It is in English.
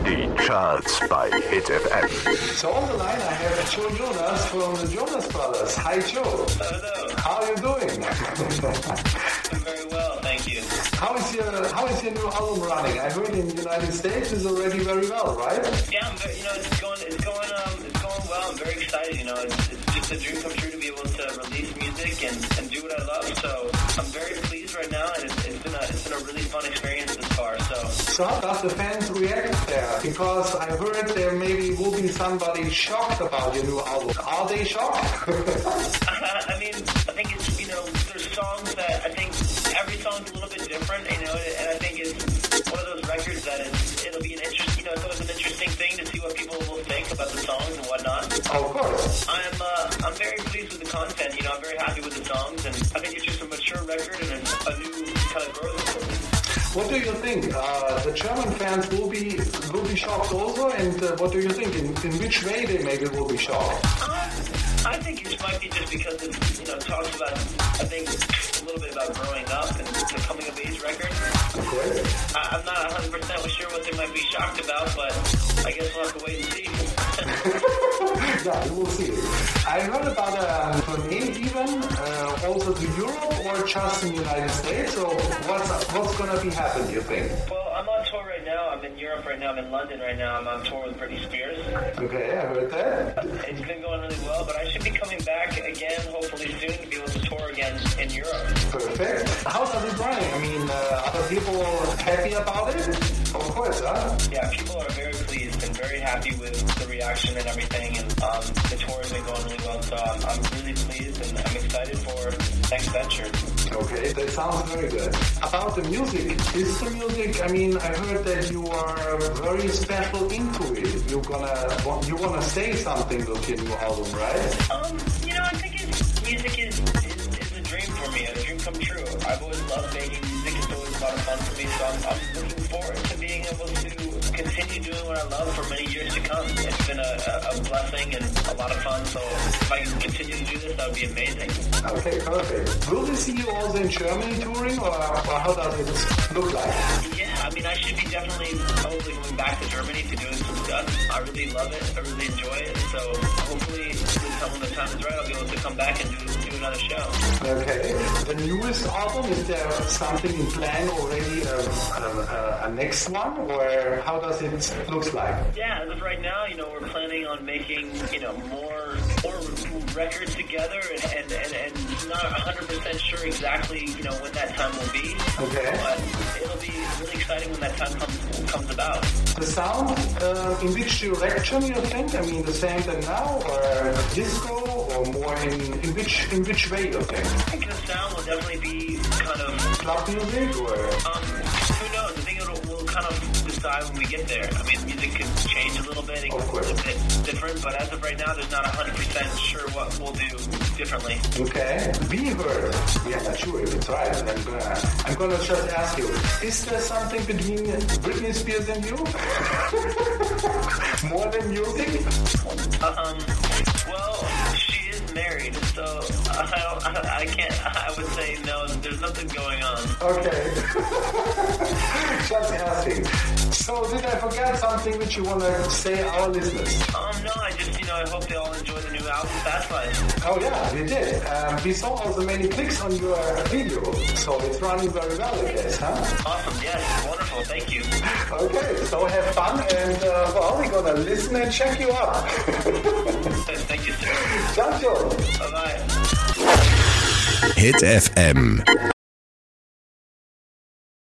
Die Charts bei Hit FM. So on the line I have Joe Jonas from the Jonas Brothers. Hi Joe. Hello. How are you doing? I'm very well, thank you. How is your new album running? I heard in the United States it's already very well, right? Yeah, it's going well. I'm very excited. It's just a dream come true to be able to release music and do what I love. So I'm very pleased right now, and it's been a really fun experience this far. So how does the fans react there? Because I heard there maybe will be somebody shocked about your new album. Are they shocked? I think it's there's songs that I think every song's a little bit different, and I think it's one of those records that it'll be an interesting, it's always an interesting thing to see what people will think about the songs and whatnot. Of course. I'm very pleased with the content. I'm very happy with the songs, and I think it's just a mature record and a new kind of growth for me. What do you think? The German fans will be shocked also, and what do you think? In which way they maybe will be shocked? I think it might be just because it talks about, I think, a little bit about growing up and the coming of age record. Okay. I'm not 100% sure what they might be shocked about, but I guess we'll have to wait and see. Yeah, we will see. I heard about a tourney even, also to Europe or just in the United States. So what's going to be happening, do you think? Well, I'm on tour right now. I'm in Europe right now. I'm in London right now. I'm on tour with Britney Spears. Okay, I heard that. It's been going really well, but I should be coming back again, hopefully soon, to be able to tour again in Europe. Perfect. How does it run? Are the people happy about it? Of course, huh? Yeah, people are very pleased and very happy with the reaction and everything, and the tour has been going really well, so I'm really pleased and I'm excited for the next venture. Okay, that sounds very good. About the music, I heard that you are very special into it. You wanna say something with your new album, right? I think music is a dream for me, a dream come true. I've always loved making music. It's always a lot of fun for me, so I'm looking forward to being able to continue doing what I love for many years to come. It's been a blessing and a lot of fun, so if I can continue to do this, that would be amazing. Okay, perfect. Will we see you also in Germany touring, or how does it look like? Yeah, I should be definitely probably going back to Germany to doing some stuff. I really love it. I really enjoy it. So hopefully when the time is right, I'll be able to come back and do another show. Okay. The newest album, is there something in plan already, a next one, or how does it look like? Yeah, as of right now, we're planning on making, more records together and not 100% sure exactly, when that time will be. Okay. But it'll be really exciting when that time comes about. The sound, in which direction you think? The same than now, or disco, or more in which way you think? I think the sound will definitely be kind of club music, or who knows? I think we'll kind of decide when we get there. Music can change a little bit. It can be a bit different, but as of right now, there's not 100% sure what we'll do differently. Okay. We are not sure if it's right. I'm gonna just ask you: is there something between Britney Spears and you? More than music? Well, she is married, so I can't. I would say no. There's nothing going on. Okay. Just asking. So did I forget something which you want to say our listeners? No, I hope they all enjoy the new album, Fast Life. Oh yeah, we did. We saw also many clicks on your video, so it's running very well, I guess, huh? Awesome, yes, wonderful, thank you. Okay, so have fun, and we're gonna listen and check you out. Thank you, sir. Ciao, ciao. Bye-bye. Hit FM.